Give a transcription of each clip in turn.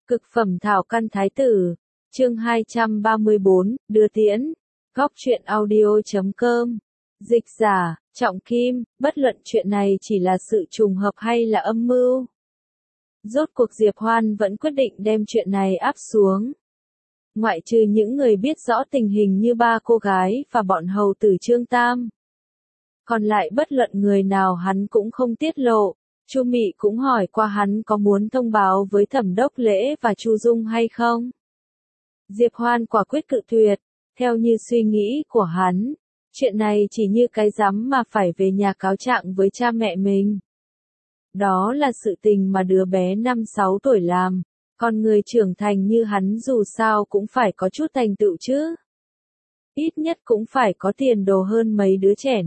Cực phẩm thảo căn thái tử, chương 234, đưa tiễn, góc truyện audio.com, dịch giả, Trọng Kim, bất luận chuyện này chỉ là sự trùng hợp hay là âm mưu. Rốt cuộc Diệp Hoan vẫn quyết định đem chuyện này áp xuống. Ngoại trừ những người biết rõ tình hình như ba cô gái và bọn hầu tử Trương Tam. Còn lại bất luận người nào hắn cũng không tiết lộ. Chu Mị cũng hỏi qua hắn có muốn thông báo với Thẩm Đốc Lễ và Chu Dung hay không. Diệp Hoan quả quyết cự tuyệt, theo như suy nghĩ của hắn, chuyện này chỉ như cái rắm mà phải về nhà cáo trạng với cha mẹ mình. Đó là sự tình mà đứa bé 5-6 tuổi làm, còn người trưởng thành như hắn dù sao cũng phải có chút thành tựu chứ. Ít nhất cũng phải có tiền đồ hơn mấy đứa trẻ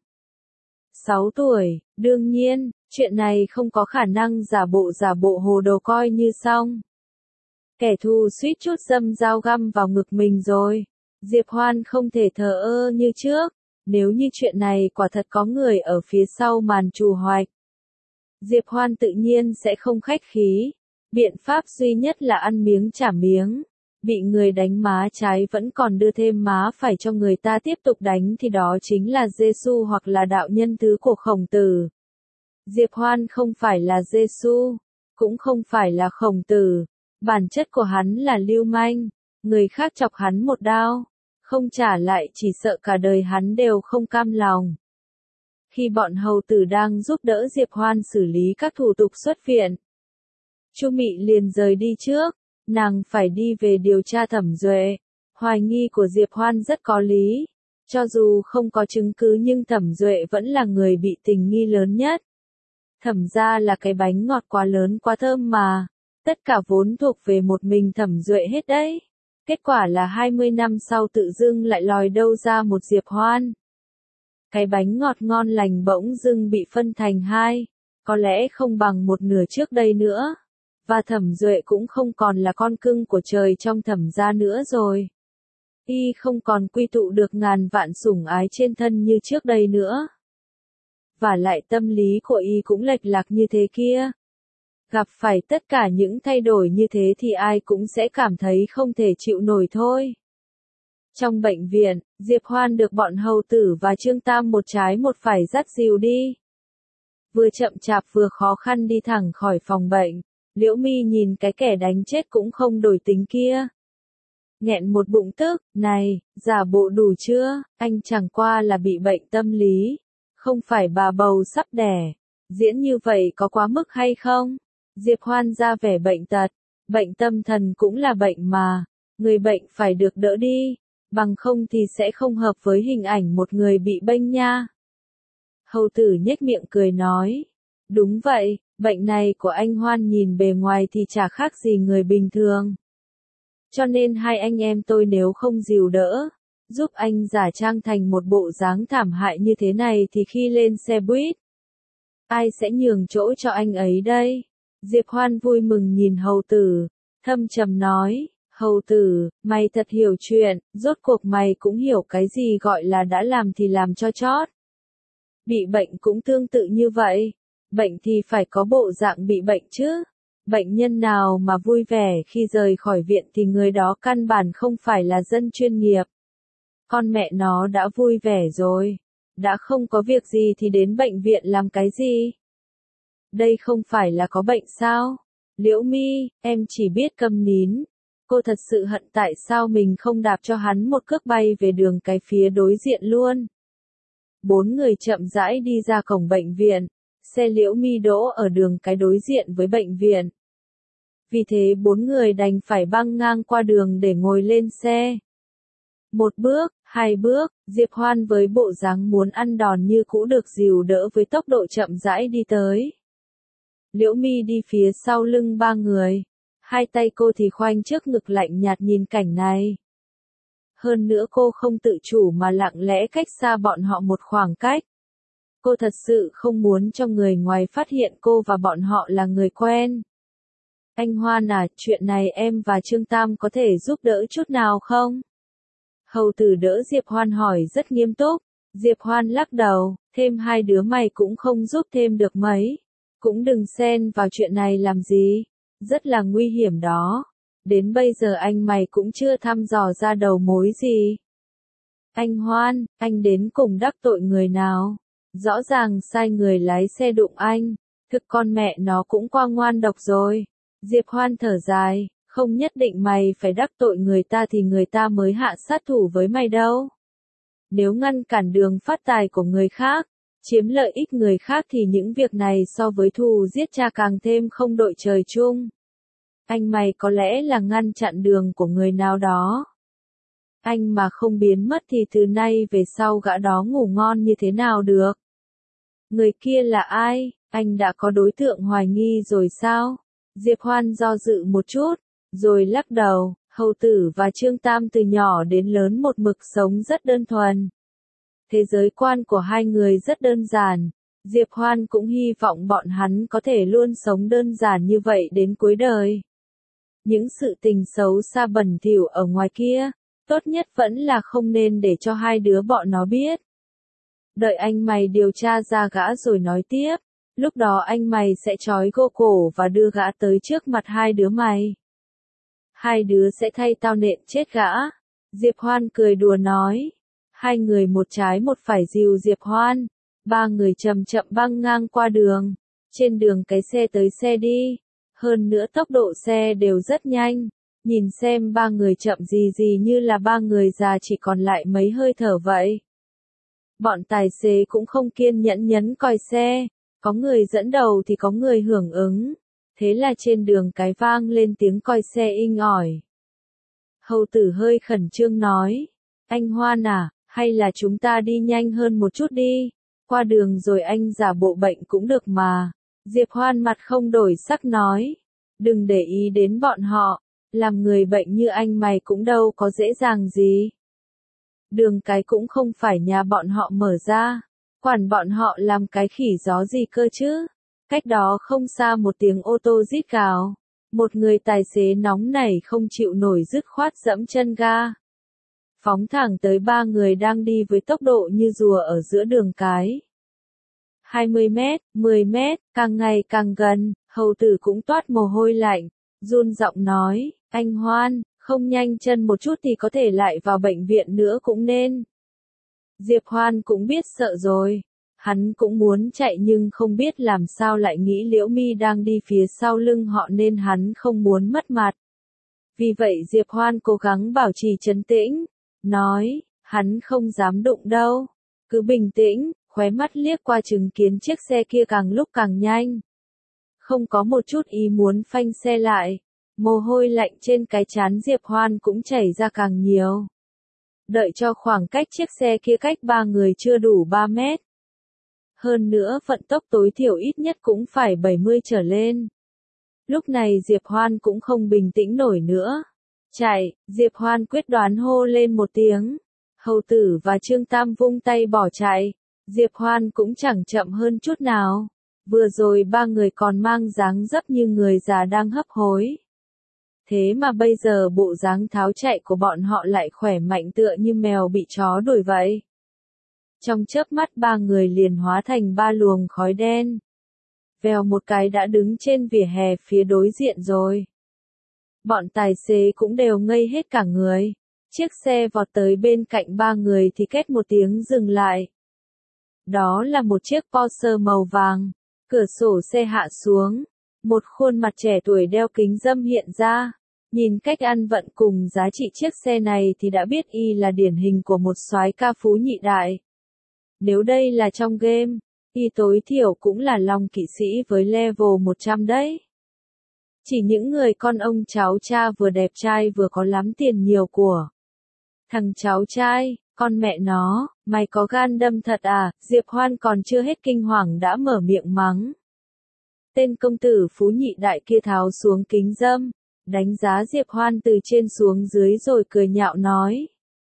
5-6 tuổi, đương nhiên. Chuyện này không có khả năng giả bộ hồ đồ coi như xong. Kẻ thù suýt chút dâm dao găm vào ngực mình rồi. Diệp Hoan không thể thờ ơ như trước. Nếu như chuyện này quả thật có người ở phía sau màn trù hoạch. Diệp Hoan tự nhiên sẽ không khách khí. Biện pháp duy nhất là ăn miếng trả miếng. Bị người đánh má trái vẫn còn đưa thêm má phải cho người ta tiếp tục đánh thì đó chính là Giê-xu hoặc là đạo nhân thứ của Khổng Tử. Diệp Hoan không phải là Giê-xu, cũng không phải là Khổng Tử, bản chất của hắn là lưu manh, người khác chọc hắn một đao, không trả lại chỉ sợ cả đời hắn đều không cam lòng. Khi bọn hầu tử đang giúp đỡ Diệp Hoan xử lý các thủ tục xuất viện, Chu Mị liền rời đi trước, nàng phải đi về điều tra Thẩm Duệ, hoài nghi của Diệp Hoan rất có lý, cho dù không có chứng cứ nhưng Thẩm Duệ vẫn là người bị tình nghi lớn nhất. Thẩm gia là cái bánh ngọt quá lớn quá thơm mà, tất cả vốn thuộc về một mình Thẩm Duệ hết đấy. Kết quả là 20 năm sau tự dưng lại lòi đâu ra một Diệp Hoan. Cái bánh ngọt ngon lành bỗng dưng bị phân thành hai, có lẽ không bằng một nửa trước đây nữa. Và Thẩm Duệ cũng không còn là con cưng của trời trong Thẩm gia nữa rồi. Y không còn quy tụ được ngàn vạn sủng ái trên thân như trước đây nữa. Và lại tâm lý của y cũng lệch lạc như thế kia. Gặp phải tất cả những thay đổi như thế thì ai cũng sẽ cảm thấy không thể chịu nổi thôi. Trong bệnh viện, Diệp Hoan được bọn hầu tử và Trương Tam một trái một phải dắt dìu đi. Vừa chậm chạp vừa khó khăn đi thẳng khỏi phòng bệnh, Liễu Mi nhìn cái kẻ đánh chết cũng không đổi tính kia. Nghẹn một bụng tức, này, giả bộ đủ chưa, anh chẳng qua là bị bệnh tâm lý. Không phải bà bầu sắp đẻ, diễn như vậy có quá mức hay không? Diệp Hoan ra vẻ bệnh tật, bệnh tâm thần cũng là bệnh mà, người bệnh phải được đỡ đi, bằng không thì sẽ không hợp với hình ảnh một người bị bệnh nha. Hầu tử nhếch miệng cười nói, đúng vậy, bệnh này của anh Hoan nhìn bề ngoài thì chả khác gì người bình thường. Cho nên hai anh em tôi nếu không dìu đỡ, giúp anh giả trang thành một bộ dáng thảm hại như thế này thì khi lên xe buýt, ai sẽ nhường chỗ cho anh ấy đây? Diệp Hoan vui mừng nhìn hầu tử, thâm trầm nói, hầu tử, mày thật hiểu chuyện, rốt cuộc mày cũng hiểu cái gì gọi là đã làm thì làm cho chót. Bị bệnh cũng tương tự như vậy, bệnh thì phải có bộ dạng bị bệnh chứ. Bệnh nhân nào mà vui vẻ khi rời khỏi viện thì người đó căn bản không phải là dân chuyên nghiệp. Con mẹ nó đã vui vẻ rồi, đã không có việc gì thì đến bệnh viện làm cái gì? Đây không phải là có bệnh sao? Liễu Mi, em chỉ biết câm nín. Cô thật sự hận tại sao mình không đạp cho hắn một cước bay về đường cái phía đối diện luôn. Bốn người chậm rãi đi ra cổng bệnh viện, xe Liễu Mi đỗ ở đường cái đối diện với bệnh viện. Vì thế bốn người đành phải băng ngang qua đường để ngồi lên xe. Một bước, hai bước, Diệp Hoan với bộ dáng muốn ăn đòn như cũ được dìu đỡ với tốc độ chậm rãi đi tới. Liễu Mi đi phía sau lưng ba người, hai tay cô thì khoanh trước ngực lạnh nhạt nhìn cảnh này. Hơn nữa cô không tự chủ mà lặng lẽ cách xa bọn họ một khoảng cách. Cô thật sự không muốn cho người ngoài phát hiện cô và bọn họ là người quen. Anh Hoan à, chuyện này em và Trương Tam có thể giúp đỡ chút nào không? Hầu tử đỡ Diệp Hoan hỏi rất nghiêm túc. Diệp Hoan lắc đầu, thêm hai đứa mày cũng không giúp thêm được mấy. Cũng đừng xen vào chuyện này làm gì. Rất là nguy hiểm đó. Đến bây giờ anh mày cũng chưa thăm dò ra đầu mối gì. Anh Hoan, anh đến cùng đắc tội người nào? Rõ ràng sai người lái xe đụng anh. Thực con mẹ nó cũng qua ngoan độc rồi. Diệp Hoan thở dài, không nhất định mày phải đắc tội người ta thì người ta mới hạ sát thủ với mày đâu. Nếu ngăn cản đường phát tài của người khác, chiếm lợi ích người khác thì những việc này so với thù giết cha càng thêm không đội trời chung. Anh mày có lẽ là ngăn chặn đường của người nào đó. Anh mà không biến mất thì từ nay về sau gã đó ngủ ngon như thế nào được? Người kia là ai? Anh đã có đối tượng hoài nghi rồi sao? Diệp Hoan do dự một chút, rồi lắc đầu. Hầu Tử và Trương Tam từ nhỏ đến lớn một mực sống rất đơn thuần. Thế giới quan của hai người rất đơn giản. Diệp Hoan cũng hy vọng bọn hắn có thể luôn sống đơn giản như vậy đến cuối đời. Những sự tình xấu xa bẩn thỉu ở ngoài kia, tốt nhất vẫn là không nên để cho hai đứa bọn nó biết. Đợi anh mày điều tra ra gã rồi nói tiếp, lúc đó anh mày sẽ trói gô cổ và đưa gã tới trước mặt hai đứa mày. Hai đứa sẽ thay tao nện chết gã. Diệp Hoan cười đùa nói. Hai người một trái một phải dìu Diệp Hoan. Ba người chậm chậm băng ngang qua đường. Trên đường cái xe tới xe đi. Hơn nữa tốc độ xe đều rất nhanh. Nhìn xem ba người chậm gì như là ba người già chỉ còn lại mấy hơi thở vậy. Bọn tài xế cũng không kiên nhẫn nhấn còi xe. Có người dẫn đầu thì có người hưởng ứng. Thế là trên đường cái vang lên tiếng còi xe inh ỏi. Hầu Tử hơi khẩn trương nói. Anh Hoan à, hay là chúng ta đi nhanh hơn một chút đi. Qua đường rồi anh giả bộ bệnh cũng được mà. Diệp Hoan mặt không đổi sắc nói. Đừng để ý đến bọn họ. Làm người bệnh như anh mày cũng đâu có dễ dàng gì. Đường cái cũng không phải nhà bọn họ mở ra. Quản bọn họ làm cái khỉ gió gì cơ chứ. Cách đó không xa một tiếng ô tô rít gào. Một người tài xế nóng nảy không chịu nổi dứt khoát giẫm chân ga. Phóng thẳng tới ba người đang đi với tốc độ như rùa ở giữa đường cái. 20 mét, 10 mét, càng ngày càng gần, Hầu Tử cũng toát mồ hôi lạnh. Run giọng nói, anh Hoan, không nhanh chân một chút thì có thể lại vào bệnh viện nữa cũng nên. Diệp Hoan cũng biết sợ rồi. Hắn cũng muốn chạy nhưng không biết làm sao lại nghĩ Liễu Mi đang đi phía sau lưng họ nên hắn không muốn mất mặt. Vì vậy Diệp Hoan cố gắng bảo trì trấn tĩnh, nói, hắn không dám đụng đâu. Cứ bình tĩnh, khóe mắt liếc qua chứng kiến chiếc xe kia càng lúc càng nhanh. Không có một chút ý muốn phanh xe lại. Mồ hôi lạnh trên cái trán Diệp Hoan cũng chảy ra càng nhiều. Đợi cho khoảng cách chiếc xe kia cách ba người chưa đủ 3 mét. Hơn nữa vận tốc tối thiểu ít nhất cũng phải 70 trở lên. Lúc này Diệp Hoan cũng không bình tĩnh nổi nữa. Chạy, Diệp Hoan quyết đoán hô lên một tiếng. Hầu Tử và Trương Tam vung tay bỏ chạy. Diệp Hoan cũng chẳng chậm hơn chút nào. Vừa rồi ba người còn mang dáng dấp như người già đang hấp hối. Thế mà bây giờ bộ dáng tháo chạy của bọn họ lại khỏe mạnh tựa như mèo bị chó đuổi vậy. Trong chớp mắt ba người liền hóa thành ba luồng khói đen. Vèo một cái đã đứng trên vỉa hè phía đối diện rồi. Bọn tài xế cũng đều ngây hết cả người. Chiếc xe vọt tới bên cạnh ba người thì két một tiếng dừng lại. Đó là một chiếc Porsche màu vàng. Cửa sổ xe hạ xuống. Một khuôn mặt trẻ tuổi đeo kính râm hiện ra. Nhìn cách ăn vận cùng giá trị chiếc xe này thì đã biết y là điển hình của một soái ca phú nhị đại. Nếu đây là trong game, y tối thiểu cũng là long kỵ sĩ với level 100 đấy. Chỉ những người con ông cháu cha vừa đẹp trai vừa có lắm tiền nhiều của. Thằng cháu trai, con mẹ nó, mày có gan đâm thật à? Diệp Hoan còn chưa hết kinh hoàng đã mở miệng mắng. Tên công tử phú nhị đại kia tháo xuống kính râm, đánh giá Diệp Hoan từ trên xuống dưới rồi cười nhạo nói.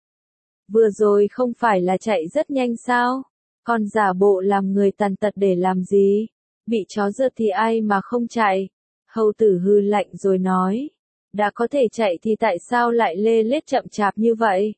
Vừa rồi không phải là chạy rất nhanh sao? Còn giả bộ làm người tàn tật để làm gì? Bị chó rượt thì ai mà không chạy? Hầu Tử hừ lạnh rồi nói. Đã có thể chạy thì tại sao lại lê lết chậm chạp như vậy?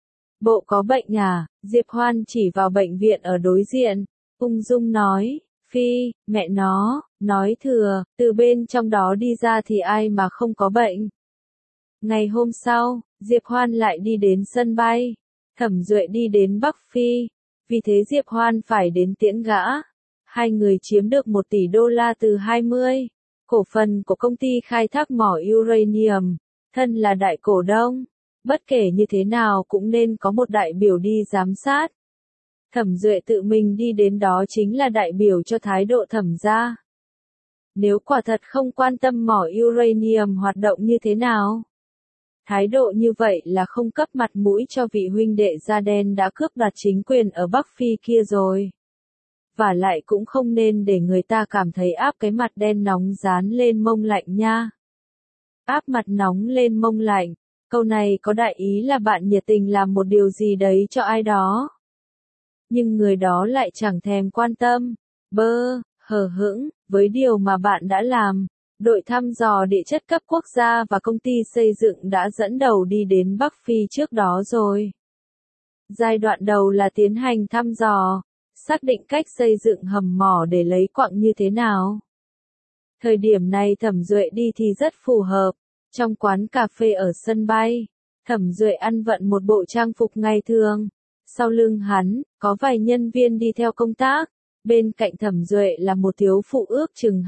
Bộ có bệnh à? Diệp Hoan chỉ vào bệnh viện ở đối diện. Ung dung nói. Phi, mẹ nó, nói thừa, từ bên trong đó đi ra thì ai mà không có bệnh. Ngày hôm sau, Diệp Hoan lại đi đến sân bay. Thẩm Duệ đi đến Bắc Phi. Vì thế Diệp Hoan phải đến tiễn gã. Hai người chiếm được 1 tỷ đô la từ 20 cổ phần của công ty khai thác mỏ uranium. Thân là đại cổ đông. Bất kể như thế nào cũng nên có một đại biểu đi giám sát. Thẩm Duệ tự mình đi đến đó chính là đại biểu cho thái độ Thẩm gia. Nếu quả thật không quan tâm mỏ uranium hoạt động như thế nào. Thái độ như vậy là không cấp mặt mũi cho vị huynh đệ da đen đã cướp đoạt chính quyền ở Bắc Phi kia rồi. Và lại cũng không nên để người ta cảm thấy áp cái mặt đen nóng dán lên mông lạnh nha. Áp mặt nóng lên mông lạnh, câu này có đại ý là bạn nhiệt tình làm một điều gì đấy cho ai đó. Nhưng người đó lại chẳng thèm quan tâm, hờ hững, với điều mà bạn đã làm. Đội thăm dò địa chất cấp quốc gia và công ty xây dựng đã dẫn đầu đi đến Bắc Phi trước đó rồi. Giai đoạn đầu là tiến hành thăm dò, xác định cách xây dựng hầm mỏ để lấy quặng như thế nào. Thời điểm này Thẩm Duệ đi thì rất phù hợp. Trong quán cà phê ở sân bay, Thẩm Duệ ăn vận một bộ trang phục ngày thường. Sau lưng hắn, có vài nhân viên đi theo công tác. Bên cạnh Thẩm Duệ là một thiếu phụ ước chừng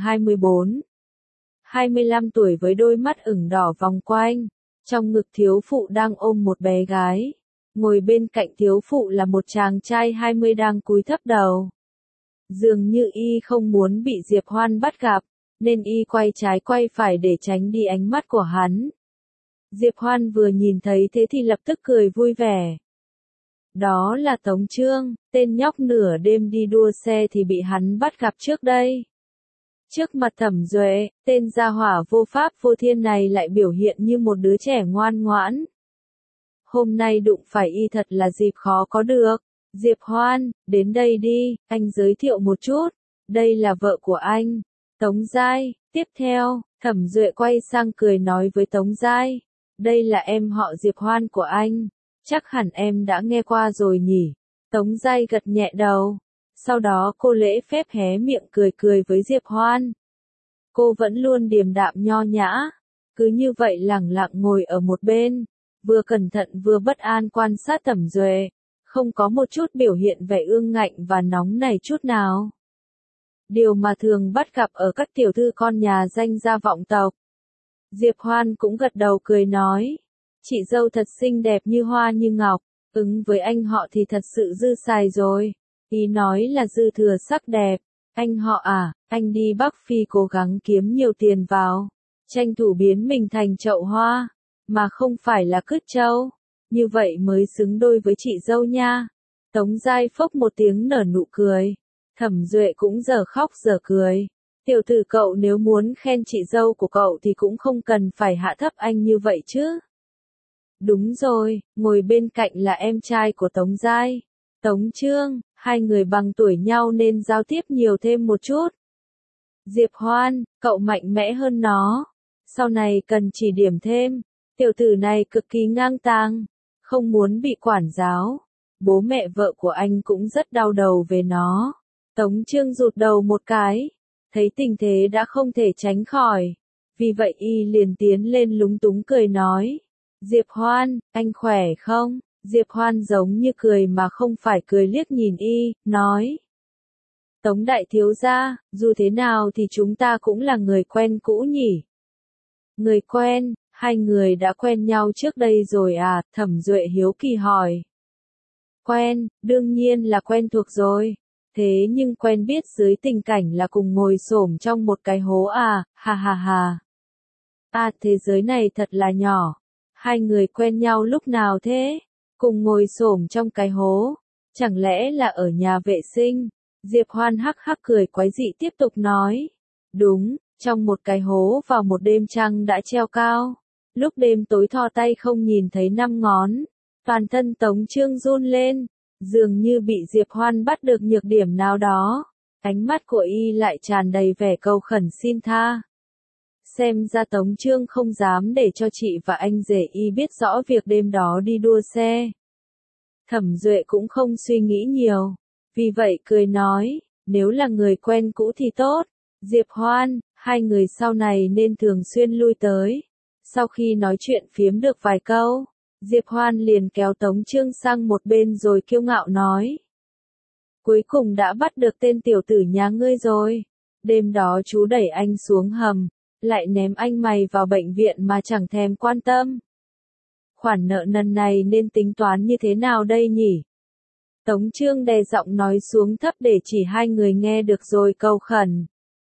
25 tuổi với đôi mắt ửng đỏ vòng quanh. Trong ngực thiếu phụ đang ôm một bé gái. Ngồi bên cạnh thiếu phụ là một chàng trai 20 đang cúi thấp đầu. Dường như y không muốn bị Diệp Hoan bắt gặp, nên y quay trái quay phải để tránh đi ánh mắt của hắn. Diệp Hoan vừa nhìn thấy thế thì lập tức cười vui vẻ. Đó là Tống Trương, tên nhóc nửa đêm đi đua xe thì bị hắn bắt gặp trước đây. Trước mặt Thẩm Duệ, tên gia hỏa vô pháp vô thiên này lại biểu hiện như một đứa trẻ ngoan ngoãn. Hôm nay đụng phải y thật là dịp khó có được. Diệp Hoan, đến đây đi, anh giới thiệu một chút. Đây là vợ của anh, Tống Giai. Tiếp theo, Thẩm Duệ quay sang cười nói với Tống Giai. Đây là em họ Diệp Hoan của anh. Chắc hẳn em đã nghe qua rồi nhỉ. Tống Giai gật nhẹ đầu. Sau đó cô lễ phép hé miệng cười cười với Diệp Hoan. Cô vẫn luôn điềm đạm nho nhã. Cứ như vậy lẳng lặng ngồi ở một bên. Vừa cẩn thận vừa bất an quan sát Thẩm Duệ. Không có một chút biểu hiện vẻ ương ngạnh và nóng nảy chút nào. Điều mà thường bắt gặp ở các tiểu thư con nhà danh gia vọng tộc. Diệp Hoan cũng gật đầu cười nói. Chị dâu thật xinh đẹp như hoa như ngọc. Ứng với anh họ thì thật sự dư xài rồi. Ý nói là dư thừa sắc đẹp. Anh họ à, anh đi Bắc Phi cố gắng kiếm nhiều tiền vào. Tranh thủ biến mình thành chậu hoa. Mà không phải là cứt trâu. Như vậy mới xứng đôi với chị dâu nha. Tống Giai phốc một tiếng nở nụ cười. Thẩm Duệ cũng giờ khóc giờ cười. Tiểu tử cậu nếu muốn khen chị dâu của cậu thì cũng không cần phải hạ thấp anh như vậy chứ. Đúng rồi, ngồi bên cạnh là em trai của Tống Giai. Tống Trương, hai người bằng tuổi nhau nên giao tiếp nhiều thêm một chút. Diệp Hoan, cậu mạnh mẽ hơn nó. Sau này cần chỉ điểm thêm. Tiểu tử này cực kỳ ngang tàng. Không muốn bị quản giáo. Bố mẹ vợ của anh cũng rất đau đầu về nó. Tống Trương rụt đầu một cái. Thấy tình thế đã không thể tránh khỏi. Vì vậy y liền tiến lên lúng túng cười nói. Diệp Hoan, anh khỏe không? Diệp Hoan giống như cười mà không phải cười liếc nhìn y, nói. Tống đại thiếu gia, dù thế nào thì chúng ta cũng là người quen cũ nhỉ? Người quen, hai người đã quen nhau trước đây rồi à? Thẩm Duệ hiếu kỳ hỏi. Quen, đương nhiên là quen thuộc rồi. Thế nhưng quen biết dưới tình cảnh là cùng ngồi xổm trong một cái hố à, ha ha ha. À thế giới này thật là nhỏ. Hai người quen nhau lúc nào thế? Cùng ngồi xổm trong cái hố. Chẳng lẽ là ở nhà vệ sinh? Diệp Hoan hắc hắc cười quái dị tiếp tục nói. Đúng, trong một cái hố vào một đêm trăng đã treo cao. Lúc đêm tối thò tay không nhìn thấy 5 ngón. Toàn thân Tống Trương run lên. Dường như bị Diệp Hoan bắt được nhược điểm nào đó. Ánh mắt của y lại tràn đầy vẻ cầu khẩn xin tha. Xem ra Tống Trương không dám để cho chị và anh rể y biết rõ việc đêm đó đi đua xe. Thẩm Duệ cũng không suy nghĩ nhiều. Vì vậy cười nói, Nếu là người quen cũ thì tốt. Diệp Hoan, hai người sau này nên thường xuyên lui tới. Sau khi nói chuyện phiếm được vài câu, Diệp Hoan liền kéo Tống Chương sang một bên rồi kiêu ngạo nói. Cuối cùng đã bắt được tên tiểu tử nhà ngươi rồi. Đêm đó chú đẩy anh xuống hầm, lại ném anh mày vào bệnh viện mà chẳng thèm quan tâm. Khoản nợ nần này nên tính toán như thế nào đây nhỉ? Tống Chương đè giọng nói xuống thấp để chỉ hai người nghe được rồi cầu khẩn.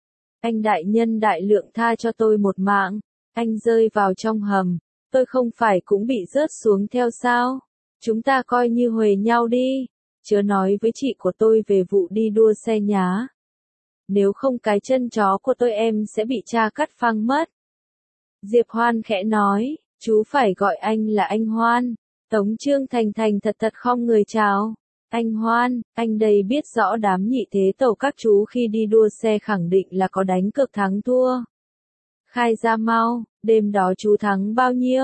Anh đại nhân đại lượng tha cho tôi một mạng, anh rơi vào trong hầm, tôi không phải cũng bị rớt xuống theo sao? Chúng ta coi như huề nhau đi, chớ nói với chị của tôi về vụ đi đua xe nhá. Nếu không cái chân chó của tôi em sẽ bị cha cắt phăng mất. Diệp Hoan khẽ nói, chú phải gọi anh là anh Hoan. Tống Chương thành thành thật thật khom người chào. Anh Hoan, anh đây biết rõ đám nhị thế tổ các chú khi đi đua xe khẳng định là có đánh cược thắng thua. Khai ra mau, đêm đó chú thắng bao nhiêu?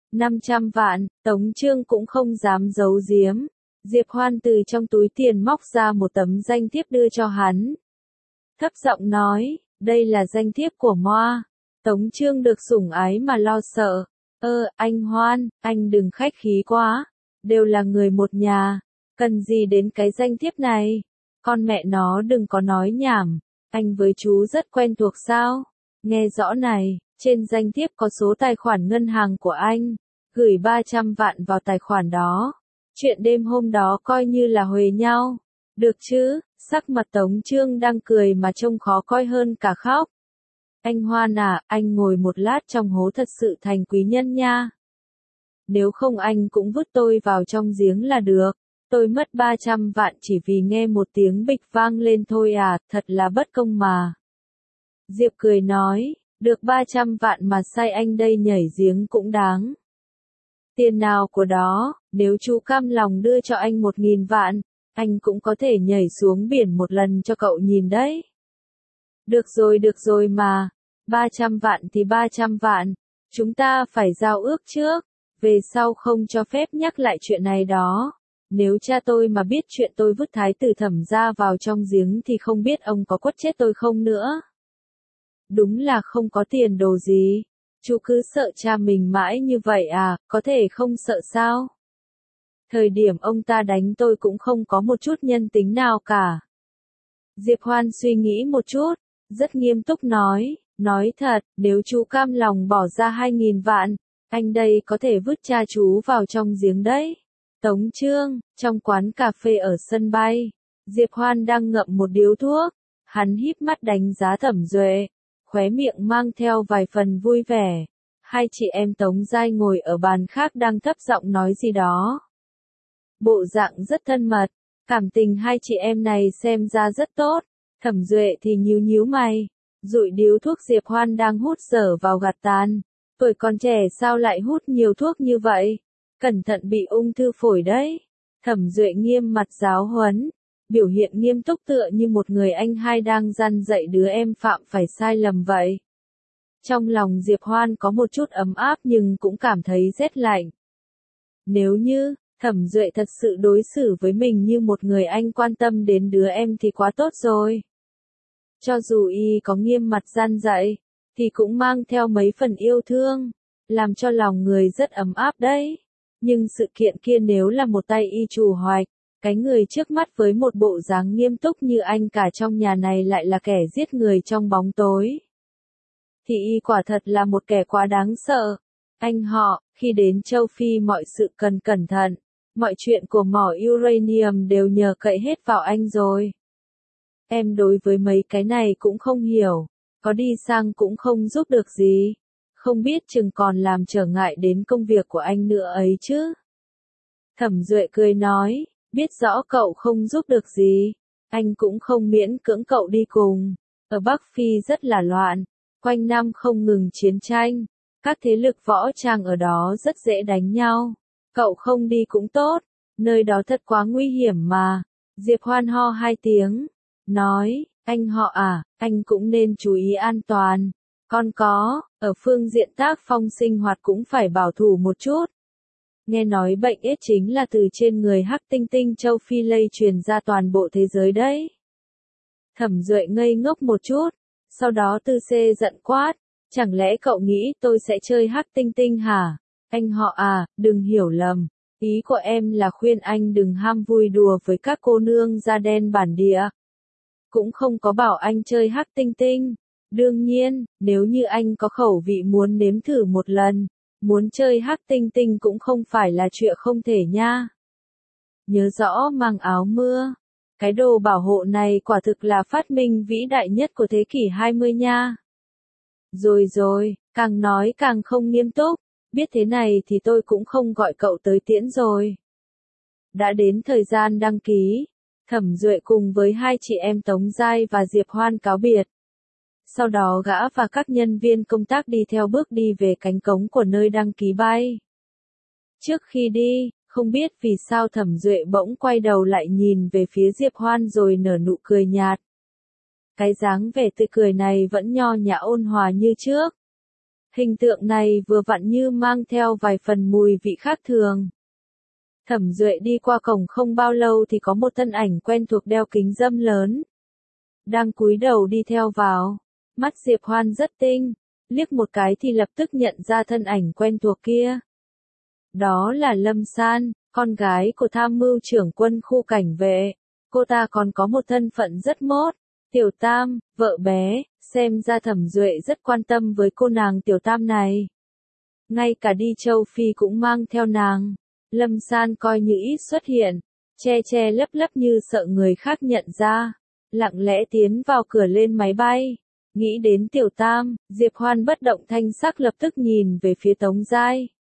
500 vạn, Tống Chương cũng không dám giấu giếm. Diệp Hoan từ trong túi tiền móc ra một tấm danh thiếp đưa cho hắn. Thấp giọng nói, đây là danh thiếp của Moa. Tống Chương được sủng ái mà lo sợ. Anh Hoan, anh đừng khách khí quá. Đều là người một nhà. Cần gì đến cái danh thiếp này? Con mẹ nó đừng có nói nhảm. Anh với chú rất quen thuộc sao? Nghe rõ này, trên danh thiếp có số tài khoản ngân hàng của anh. Gửi 300 vạn vào tài khoản đó. Chuyện đêm hôm đó coi như là huề nhau. Được chứ? Sắc mặt Tống Chương đang cười mà trông khó coi hơn cả khóc. Anh Hoan à, anh ngồi một lát trong hố thật sự thành quý nhân nha. Nếu không anh cũng vứt tôi vào trong giếng là được. Tôi mất 300 vạn chỉ vì nghe một tiếng bịch vang lên thôi à, thật là bất công mà. Diệp cười nói, được 300 vạn mà sai anh đây nhảy giếng cũng đáng. Tiền nào của đó, nếu chú cam lòng đưa cho anh 1.000 vạn, anh cũng có thể nhảy xuống biển một lần cho cậu nhìn đấy. Được rồi mà, 300 vạn thì 300 vạn, chúng ta phải giao ước trước, về sau không cho phép nhắc lại chuyện này đó. Nếu cha tôi mà biết chuyện tôi vứt thái tử Thẩm gia vào trong giếng thì không biết ông có quất chết tôi không nữa. Đúng là không có tiền đồ gì. Chú cứ sợ cha mình mãi như vậy à, có thể không sợ sao? Thời điểm ông ta đánh tôi cũng không có một chút nhân tính nào cả. Diệp Hoan suy nghĩ một chút, rất nghiêm túc nói thật, nếu chú cam lòng bỏ ra 2.000 vạn, anh đây có thể vứt cha chú vào trong giếng đấy. Tống Chương, trong quán cà phê ở sân bay, Diệp Hoan đang ngậm một điếu thuốc, hắn híp mắt đánh giá Thẩm Duệ, khóe miệng mang theo vài phần vui vẻ. Hai chị em Tống Giai ngồi ở bàn khác đang thấp giọng nói gì đó. Bộ dạng rất thân mật, cảm tình hai chị em này xem ra rất tốt. Thẩm Duệ thì nhíu nhíu mày, dụi điếu thuốc Diệp Hoan đang hút dở vào gạt tàn. Tuổi còn trẻ sao lại hút nhiều thuốc như vậy? Cẩn thận bị ung thư phổi đấy. Thẩm Duệ nghiêm mặt giáo huấn, biểu hiện nghiêm túc tựa như một người anh hai đang răn dạy đứa em phạm phải sai lầm vậy. Trong lòng Diệp Hoan có một chút ấm áp nhưng cũng cảm thấy rét lạnh. Nếu như Thẩm Duệ thật sự đối xử với mình như một người anh quan tâm đến đứa em thì quá tốt rồi. Cho dù y có nghiêm mặt gian dạy, thì cũng mang theo mấy phần yêu thương, làm cho lòng người rất ấm áp đấy. Nhưng sự kiện kia nếu là một tay y chủ hoạch, cái người trước mắt với một bộ dáng nghiêm túc như anh cả trong nhà này lại là kẻ giết người trong bóng tối, thì y quả thật là một kẻ quá đáng sợ. Anh họ, khi đến châu Phi mọi sự cần cẩn thận, mọi chuyện của mỏ uranium đều nhờ cậy hết vào anh rồi. Em đối với mấy cái này cũng không hiểu, có đi sang cũng không giúp được gì, không biết chừng còn làm trở ngại đến công việc của anh nữa ấy chứ. Thẩm Duệ cười nói, biết rõ cậu không giúp được gì, anh cũng không miễn cưỡng cậu đi cùng. Ở Bắc Phi rất là loạn, quanh năm không ngừng chiến tranh, các thế lực võ trang ở đó rất dễ đánh nhau. Cậu không đi cũng tốt, nơi đó thật quá nguy hiểm mà. Diệp Hoan ho hai tiếng, nói, anh họ à, anh cũng nên chú ý an toàn. Còn có, ở phương diện tác phong sinh hoạt cũng phải bảo thủ một chút. Nghe nói bệnh AIDS chính là từ trên người Hắc Tinh Tinh châu Phi lây truyền ra toàn bộ thế giới đấy. Thẩm Duệ ngây ngốc một chút, sau đó Tư Xê giận quát, chẳng lẽ cậu nghĩ tôi sẽ chơi hắc tinh tinh hả? Anh họ à, đừng hiểu lầm, ý của em là khuyên anh đừng ham vui đùa với các cô nương da đen bản địa. Cũng không có bảo anh chơi hắc tinh tinh. Đương nhiên, nếu như anh có khẩu vị muốn nếm thử một lần, muốn chơi hắc tinh tinh cũng không phải là chuyện không thể nha. Nhớ rõ mang áo mưa. Cái đồ bảo hộ này quả thực là phát minh vĩ đại nhất của thế kỷ 20 nha. Rồi rồi, càng nói càng không nghiêm túc, biết thế này thì tôi cũng không gọi cậu tới tiễn rồi. Đã đến thời gian đăng ký, Thẩm Duệ cùng với hai chị em Tống Giai và Diệp Hoan cáo biệt. Sau đó gã và các nhân viên công tác đi theo bước đi về cánh cổng của nơi đăng ký bay. Trước khi đi, không biết vì sao Thẩm Duệ bỗng quay đầu lại nhìn về phía Diệp Hoan rồi nở nụ cười nhạt. Cái dáng vẻ tươi cười này vẫn nho nhã ôn hòa như trước. Hình tượng này vừa vặn như mang theo vài phần mùi vị khác thường. Thẩm Duệ đi qua cổng không bao lâu thì có một thân ảnh quen thuộc đeo kính râm lớn. Đang cúi đầu đi theo vào. Mắt Diệp Hoan rất tinh, liếc một cái thì lập tức nhận ra thân ảnh quen thuộc kia. Đó là Lâm San, con gái của tham mưu trưởng quân khu cảnh vệ. Cô ta còn có một thân phận rất mốt. Tiểu Tam, vợ bé, xem ra Thẩm Duệ rất quan tâm với cô nàng Tiểu Tam này. Ngay cả đi châu Phi cũng mang theo nàng. Lâm San coi như ít xuất hiện, che che lấp lấp như sợ người khác nhận ra. Lặng lẽ tiến vào cửa lên máy bay. Nghĩ đến Tiểu Tam, Diệp Hoan bất động thanh sắc lập tức nhìn về phía Tống Giai.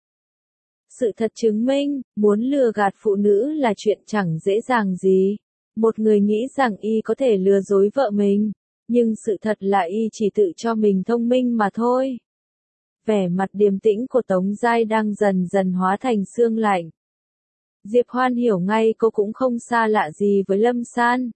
Sự thật chứng minh, muốn lừa gạt phụ nữ là chuyện chẳng dễ dàng gì. Một người nghĩ rằng y có thể lừa dối vợ mình, nhưng sự thật là y chỉ tự cho mình thông minh mà thôi. Vẻ mặt điềm tĩnh của Tống Giai đang dần dần hóa thành xương lạnh. Diệp Hoan hiểu ngay cô cũng không xa lạ gì với Lâm San.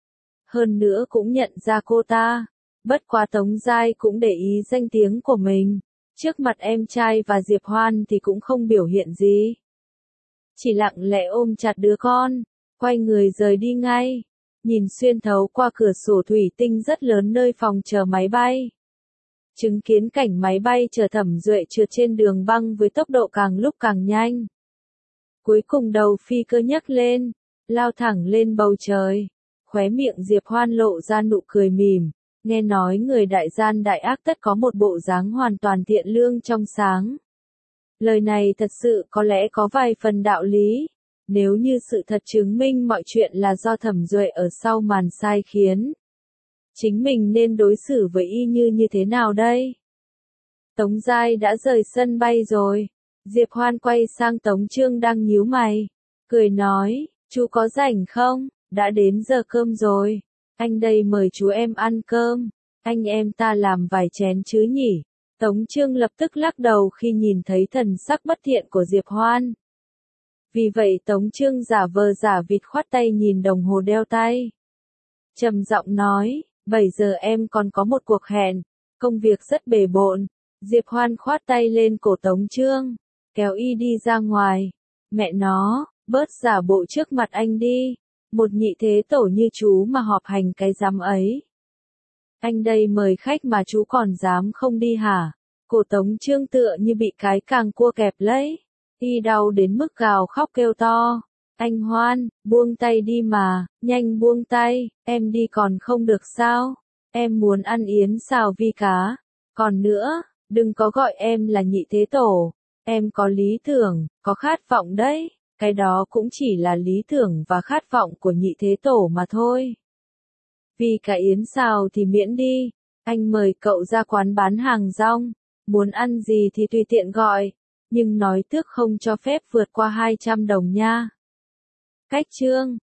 Hơn nữa cũng nhận ra cô ta. Bất quá Tống Giai cũng để ý danh tiếng của mình. Trước mặt em trai và Diệp Hoan thì cũng không biểu hiện gì. Chỉ lặng lẽ ôm chặt đứa con, quay người rời đi ngay. Nhìn xuyên thấu qua cửa sổ thủy tinh rất lớn nơi phòng chờ máy bay. Chứng kiến cảnh máy bay chở Thẩm Duệ trượt trên đường băng với tốc độ càng lúc càng nhanh. Cuối cùng đầu phi cơ nhấc lên, lao thẳng lên bầu trời. Khóe miệng Diệp Hoan lộ ra nụ cười mỉm. Nghe nói người đại gian đại ác tất có một bộ dáng hoàn toàn thiện lương trong sáng. Lời này thật sự có lẽ có vài phần đạo lý. Nếu như sự thật chứng minh mọi chuyện là do Thẩm Duệ ở sau màn sai khiến. Chính mình nên đối xử với y như thế nào đây? Tống Giai đã rời sân bay rồi. Diệp Hoan quay sang Tống Trương đang nhíu mày. Cười nói, chú có rảnh không? Đã đến giờ cơm rồi. Anh đây mời chú em ăn cơm. Anh em ta làm vài chén chứ nhỉ? Tống Trương lập tức lắc đầu khi nhìn thấy thần sắc bất thiện của Diệp Hoan. Vì vậy Tống Trương giả vờ giả vịt khoát tay nhìn đồng hồ đeo tay. Trầm giọng nói, 7 giờ em còn có một cuộc hẹn, công việc rất bề bộn. Diệp Hoan khoát tay lên cổ Tống Trương, kéo y đi ra ngoài. Mẹ nó, bớt giả bộ trước mặt anh đi. Một nhị thế tổ như chú mà họp hành cái dám ấy. Anh đây mời khách mà chú còn dám không đi hả? Cổ Tống Trương tựa như bị cái càng cua kẹp lấy. Y đau đến mức gào khóc kêu to. Anh Hoan, buông tay đi mà, nhanh buông tay, em đi còn không được sao? Em muốn ăn yến xào vi cá. Còn nữa, đừng có gọi em là nhị thế tổ. Em có lý tưởng, có khát vọng đấy. Cái đó cũng chỉ là lý tưởng và khát vọng của nhị thế tổ mà thôi. Vì cả yến xào thì miễn đi. Anh mời cậu ra quán bán hàng rong. Muốn ăn gì thì tùy tiện gọi. Nhưng nói tước không cho phép vượt qua 200 đồng nha. Cách chương